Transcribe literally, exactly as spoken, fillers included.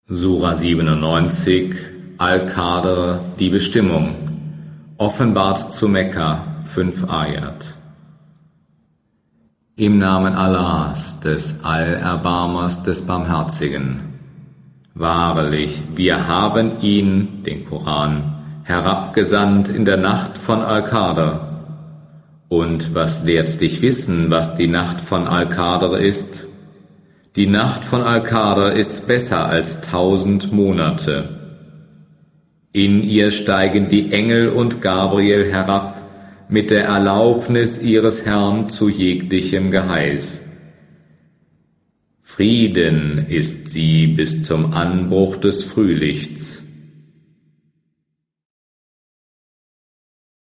Sura siebenundneunzig, Al-Qadr, die Bestimmung, offenbart zu Mekka, fünf Ayat. Im Namen Allahs, des Allerbarmers, des Barmherzigen. Wahrlich, wir haben ihn, den Koran, herabgesandt in der Nacht von Al-Qadr. Und was lehrt dich wissen, was die Nacht von Al-Qadr ist? Die Nacht von Al-Qadr ist besser als tausend Monate. In ihr steigen die Engel und Gabriel herab mit der Erlaubnis ihres Herrn zu jeglichem Geheiß. Frieden ist sie bis zum Anbruch des Frühlichts.